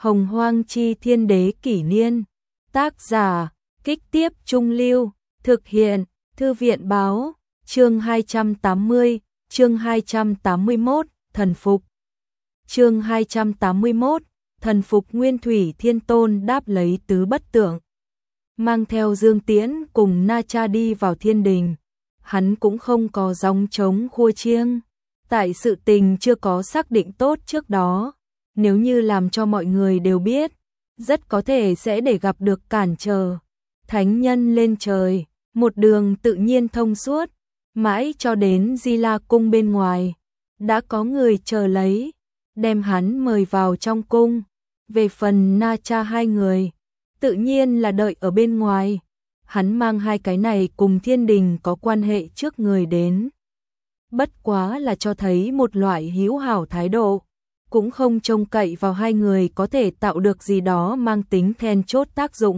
Hồng Hoang Chi Thiên Đế Kỷ Niên. Tác giả, Kích Tiếp Trung Lưu. Thực hiện, Thư viện Báo. Chương 280, chương 281, thần phục. Chương 281, thần phục. Nguyên Thủy Thiên Tôn đáp lấy tứ bất tượng, mang theo Dương Tiễn cùng Na Cha đi vào thiên đình. Hắn cũng không có gióng trống khua chiêng, tại sự tình chưa có xác định tốt trước đó, nếu như làm cho mọi người đều biết, rất có thể sẽ để gặp được cản trở. Thánh nhân lên trời, một đường tự nhiên thông suốt, mãi cho đến Di La cung bên ngoài, đã có người chờ lấy, đem hắn mời vào trong cung. Về phần Na Cha hai người, tự nhiên là đợi ở bên ngoài. Hắn mang hai cái này cùng thiên đình có quan hệ trước người đến, bất quá là cho thấy một loại hữu hảo thái độ, cũng không trông cậy vào hai người có thể tạo được gì đó mang tính then chốt tác dụng.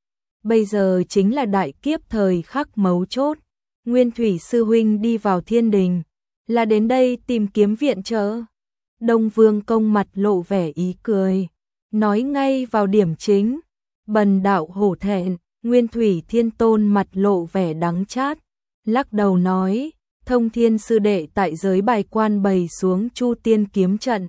Bây giờ chính là đại kiếp thời khắc mấu chốt. Nguyên Thủy sư huynh đi vào thiên đình, là đến đây tìm kiếm viện trợ. Đông Vương Công mặt lộ vẻ ý cười, nói ngay vào điểm chính. Bần đạo hổ thẹn. Nguyên Thủy Thiên Tôn mặt lộ vẻ đắng chát, lắc đầu nói, Thông Thiên sư đệ tại giới bài quan bày xuống Chu Tiên kiếm trận,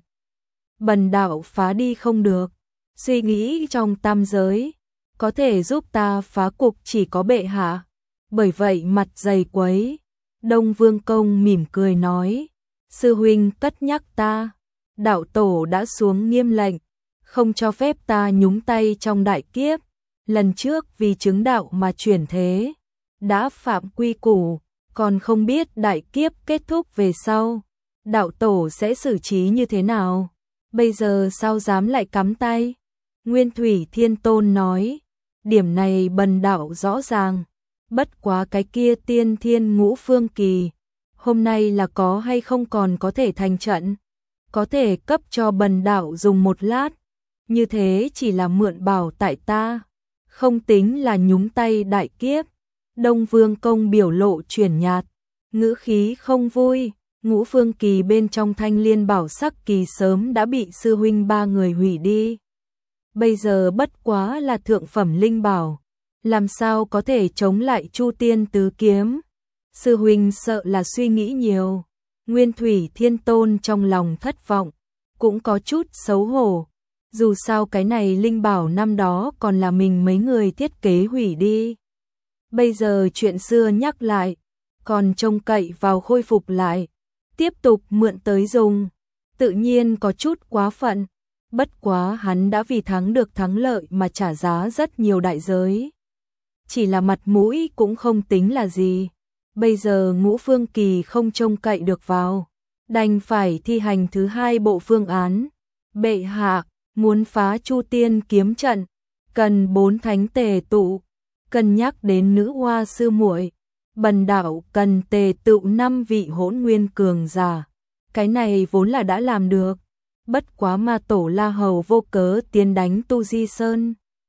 bần đạo phá đi không được, suy nghĩ trong tam giới, có thể giúp ta phá cục chỉ có bệ hạ, bởi vậy mặt dày quấy. Đông Vương Công mỉm cười nói, sư huynh cất nhắc ta, đạo tổ đã xuống nghiêm lệnh, không cho phép ta nhúng tay trong đại kiếp. Lần trước vì chứng đạo mà chuyển thế, đã phạm quy củ, còn không biết đại kiếp kết thúc về sau, đạo tổ sẽ xử trí như thế nào, bây giờ sao dám lại cắm tay. Nguyên Thủy Thiên Tôn nói, điểm này bần đạo rõ ràng, bất quá cái kia tiên thiên ngũ phương kỳ, hôm nay là có hay không còn có thể thành trận, có thể cấp cho bần đạo dùng một lát, như thế chỉ là mượn bảo tại ta, không tính là nhúng tay đại kiếp. Đông Vương Công biểu lộ chuyển nhạt, ngữ khí không vui. Ngũ phương kỳ bên trong Thanh Liên Bảo Sắc kỳ sớm đã bị sư huynh ba người hủy đi, bây giờ bất quá là thượng phẩm linh bảo, làm sao có thể chống lại Chu Tiên tứ kiếm. Sư huynh sợ là suy nghĩ nhiều. Nguyên Thủy Thiên Tôn trong lòng thất vọng, cũng có chút xấu hổ. Dù sao cái này linh bảo năm đó còn là mình mấy người thiết kế hủy đi. Bây giờ chuyện xưa nhắc lại, còn trông cậy vào khôi phục lại, tiếp tục mượn tới dùng, tự nhiên có chút quá phận. Bất quá hắn đã vì thắng được thắng lợi mà trả giá rất nhiều đại giới. Chỉ là mặt mũi cũng không tính là gì. Bây giờ ngũ phương kỳ không trông cậy được vào, đành phải thi hành thứ hai bộ phương án. Bệ hạ muốn phá Chu Tiên kiếm trận, cần 4 thánh tề tụ, cân nhắc đến nữ hoa sư muội, bần đạo cần tề tụ 5 vị hỗn nguyên cường giả. Cái này vốn là đã làm được, bất quá ma tổ La Hầu vô cớ tiến đánh Tu Di Sơn,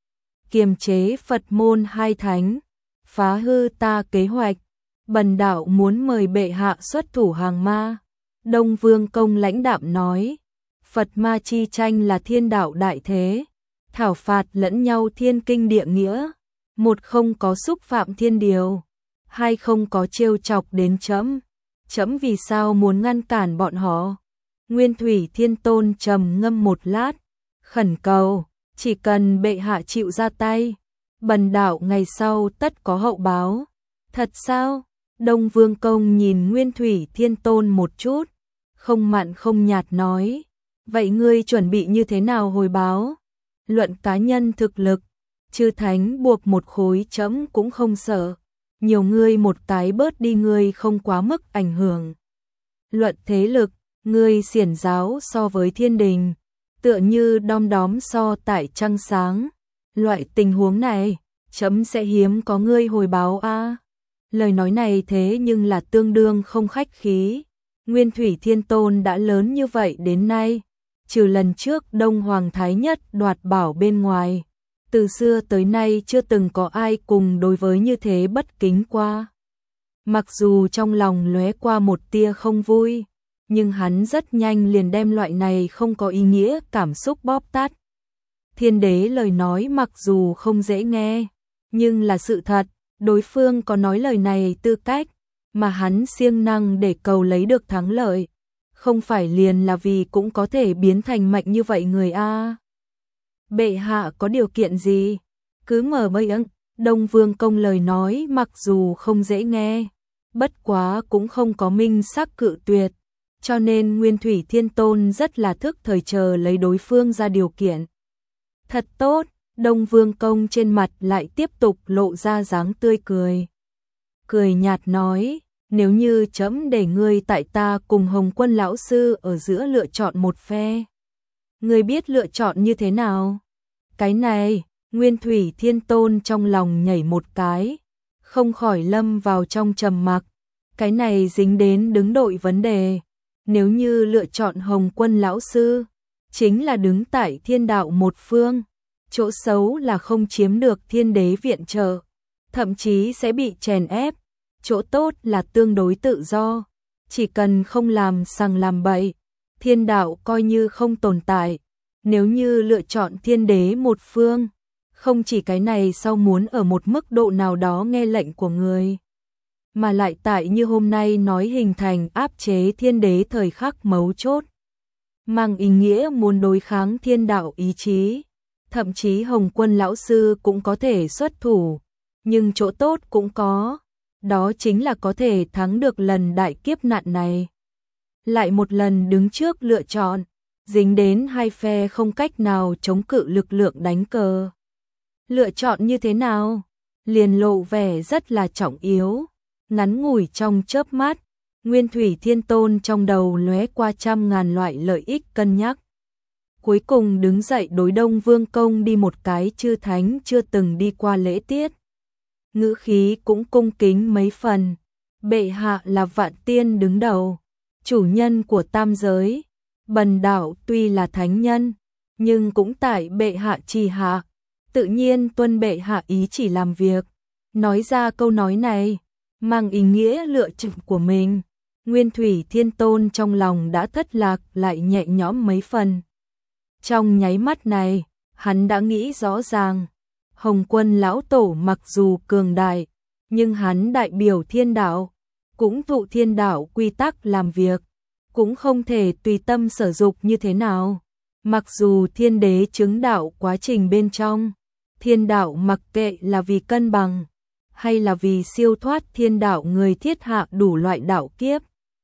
kiềm chế Phật môn hai thánh, phá hư ta kế hoạch, bần đạo muốn mời bệ hạ xuất thủ hàng ma. Đông Vương Công lãnh đạm nói, Phật ma chi tranh là thiên đạo đại thế, thảo phạt lẫn nhau thiên kinh địa nghĩa, một không có xúc phạm thiên điều, hai không có trêu chọc đến trẫm, trẫm vì sao muốn ngăn cản bọn họ. Nguyên Thủy Thiên Tôn trầm ngâm một lát, khẩn cầu, chỉ cần bệ hạ chịu ra tay, bần đạo ngày sau tất có hậu báo. Thật sao? Đông Vương Công nhìn Nguyên Thủy Thiên Tôn một chút, không mặn không nhạt nói, vậy ngươi chuẩn bị như thế nào hồi báo? Luận cá nhân thực lực, chư thánh buộc một khối trẫm cũng không sợ, nhiều ngươi một cái bớt đi ngươi không quá mức ảnh hưởng. Luận thế lực, ngươi xiển giáo so với thiên đình, tựa như đom đóm so tại trăng sáng. Loại tình huống này, trẫm sẽ hiếm có ngươi hồi báo a. Lời nói này thế nhưng là tương đương không khách khí. Nguyên Thủy Thiên Tôn đã lớn như vậy đến nay, trừ lần trước Đông Hoàng Thái Nhất đoạt bảo bên ngoài, từ xưa tới nay chưa từng có ai cùng đối với như thế bất kính qua. Mặc dù trong lòng lóe qua một tia không vui, nhưng hắn rất nhanh liền đem loại này không có ý nghĩa cảm xúc bóp tắt. Thiên đế lời nói mặc dù không dễ nghe, nhưng là sự thật, đối phương có nói lời này tư cách, mà hắn siêng năng để cầu lấy được thắng lợi. Không phải liền là vì cũng có thể biến thành mạnh như vậy người a. Bệ hạ có điều kiện gì? Cứ mở mây ưng, Đông Vương Công lời nói mặc dù không dễ nghe, bất quá cũng không có minh xác cự tuyệt, cho nên Nguyên Thủy Thiên Tôn rất là thức thời chờ lấy đối phương ra điều kiện. Thật tốt, Đông Vương Công trên mặt lại tiếp tục lộ ra dáng tươi cười. Cười nhạt nói, nếu như chấm để ngươi tại ta cùng Hồng Quân lão sư ở giữa lựa chọn một phe, ngươi biết lựa chọn như thế nào? Cái này, Nguyên Thủy Thiên Tôn trong lòng nhảy một cái, không khỏi lâm vào trong trầm mặc. Cái này dính đến đứng đội vấn đề. Nếu như lựa chọn Hồng Quân lão sư, chính là đứng tại thiên đạo một phương. Chỗ xấu là không chiếm được thiên đế viện trợ, thậm chí sẽ bị chèn ép. Chỗ tốt là tương đối tự do, chỉ cần không làm sằng làm bậy, thiên đạo coi như không tồn tại. Nếu như lựa chọn thiên đế một phương, không chỉ cái này sau muốn ở một mức độ nào đó nghe lệnh của người, mà lại tại như hôm nay nói hình thành áp chế thiên đế thời khắc mấu chốt, mang ý nghĩa muốn đối kháng thiên đạo ý chí. Thậm chí Hồng Quân lão sư cũng có thể xuất thủ, nhưng chỗ tốt cũng có, đó chính là có thể thắng được lần đại kiếp nạn này. Lại một lần đứng trước lựa chọn, dính đến hai phe không cách nào chống cự lực lượng đánh cờ. Lựa chọn như thế nào? Liền lộ vẻ rất là trọng yếu. Ngắn ngủi trong chớp mắt, Nguyên Thủy Thiên Tôn trong đầu lóe qua trăm ngàn loại lợi ích cân nhắc. Cuối cùng đứng dậy đối Đông Vương Công đi một cái chư thánh chưa từng đi qua lễ tiết. Ngữ khí cũng cung kính mấy phần. Bệ hạ là vạn tiên đứng đầu, chủ nhân của tam giới. Bần đạo tuy là thánh nhân, nhưng cũng tại bệ hạ trì hạ, tự nhiên tuân bệ hạ ý chỉ làm việc. Nói ra câu nói này, mang ý nghĩa lựa chọn của mình. Nguyên Thủy Thiên Tôn trong lòng đã thất lạc lại nhẹ nhõm mấy phần. Trong nháy mắt này, hắn đã nghĩ rõ ràng, Hồng Quân lão tổ mặc dù cường đại, nhưng hắn đại biểu thiên đạo, cũng thụ thiên đạo quy tắc làm việc, cũng không thể tùy tâm sở dục như thế nào. Mặc dù thiên đế chứng đạo quá trình bên trong, thiên đạo mặc kệ là vì cân bằng, hay là vì siêu thoát thiên đạo người thiết hạ đủ loại đạo kiếp.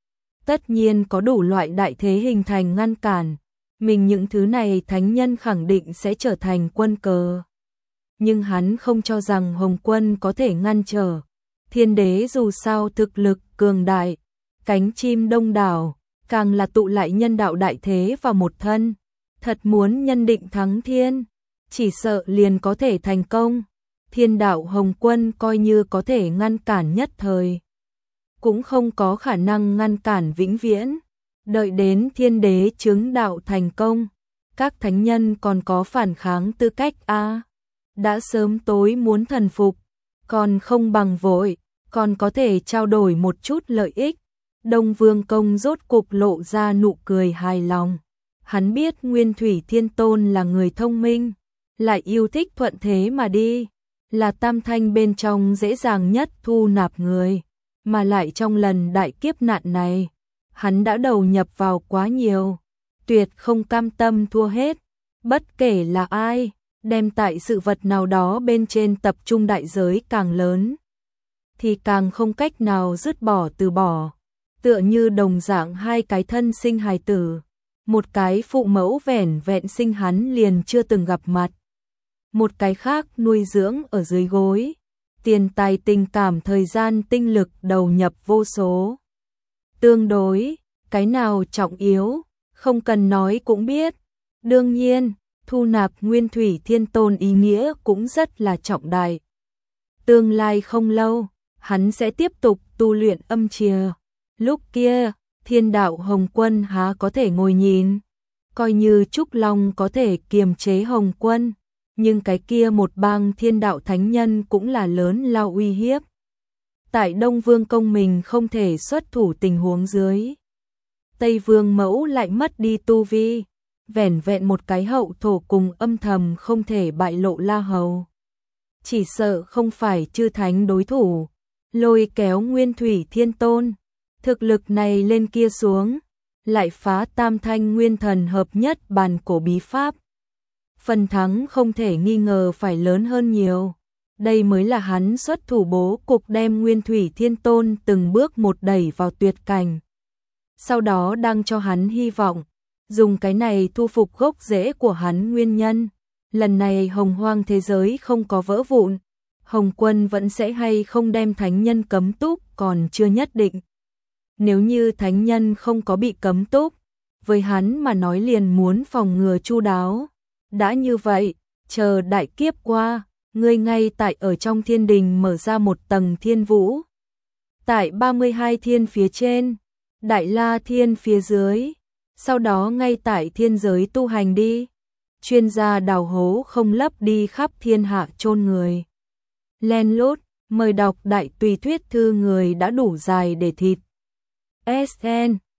Tất nhiên có đủ loại đại thế hình thành ngăn cản, mình những thứ này thánh nhân khẳng định sẽ trở thành quân cờ. Nhưng hắn không cho rằng Hồng Quân có thể ngăn trở. Thiên đế dù sao thực lực cường đại, cánh chim đông đảo, càng là tụ lại nhân đạo đại thế vào một thân. Thật muốn nhân định thắng thiên, chỉ sợ liền có thể thành công. Thiên đạo Hồng Quân coi như có thể ngăn cản nhất thời, cũng không có khả năng ngăn cản vĩnh viễn. Đợi đến thiên đế chứng đạo thành công, các thánh nhân còn có phản kháng tư cách a. Đã sớm tối muốn thần phục, còn không bằng vội, còn có thể trao đổi một chút lợi ích. Đông Vương Công rốt cục lộ ra nụ cười hài lòng. Hắn biết Nguyên Thủy Thiên Tôn là người thông minh, lại yêu thích thuận thế mà đi, là tam thanh bên trong dễ dàng nhất thu nạp người, mà lại trong lần đại kiếp nạn này, hắn đã đầu nhập vào quá nhiều, tuyệt không cam tâm thua hết, bất kể là ai, đem tại sự vật nào đó bên trên tập trung đại giới càng lớn, thì càng không cách nào dứt bỏ từ bỏ. Tựa như đồng dạng hai cái thân sinh hài tử, một cái phụ mẫu vẻn vẹn sinh hắn liền chưa từng gặp mặt, một cái khác nuôi dưỡng ở dưới gối, tiền tài tình cảm thời gian tinh lực đầu nhập vô số. Tương đối, cái nào trọng yếu, không cần nói cũng biết. Đương nhiên, thu nạp Nguyên Thủy Thiên Tôn ý nghĩa cũng rất là trọng đại. Tương lai không lâu, hắn sẽ tiếp tục tu luyện âm chìa. Lúc kia, thiên đạo Hồng Quân há có thể ngồi nhìn. Coi như Trúc Long có thể kiềm chế Hồng Quân, nhưng cái kia một bang thiên đạo thánh nhân cũng là lớn lao uy hiếp. Tại Đông Vương Công mình không thể xuất thủ tình huống dưới, Tây Vương Mẫu lại mất đi tu vi. vẻn vẹn một cái hậu thổ cùng âm thầm không thể bại lộ La Hầu. Chỉ sợ không phải chư thánh đối thủ, lôi kéo Nguyên Thủy Thiên Tôn, thực lực này lên kia xuống, lại phá tam thanh nguyên thần hợp nhất bàn cổ bí pháp. Phần thắng không thể nghi ngờ phải lớn hơn nhiều. Đây mới là hắn xuất thủ bố cục đem Nguyên Thủy Thiên Tôn từng bước một đẩy vào tuyệt cảnh. Sau đó đang cho hắn hy vọng, dùng cái này thu phục gốc rễ của hắn nguyên nhân. Lần này hồng hoang thế giới không có vỡ vụn, Hồng Quân vẫn sẽ hay không đem thánh nhân cấm túc còn chưa nhất định. Nếu như thánh nhân không có bị cấm túc, với hắn mà nói liền muốn phòng ngừa chu đáo. Đã như vậy, chờ đại kiếp qua, ngươi ngay tại ở trong thiên đình mở ra một tầng thiên vũ. Tại 32 thiên phía trên, Đại La thiên phía dưới, sau đó ngay tại thiên giới tu hành đi. Chuyên gia đào hố không lấp đi khắp thiên hạ chôn người. Len lút, mời đọc đại tùy thuyết thư người đã đủ dài để thịt. SN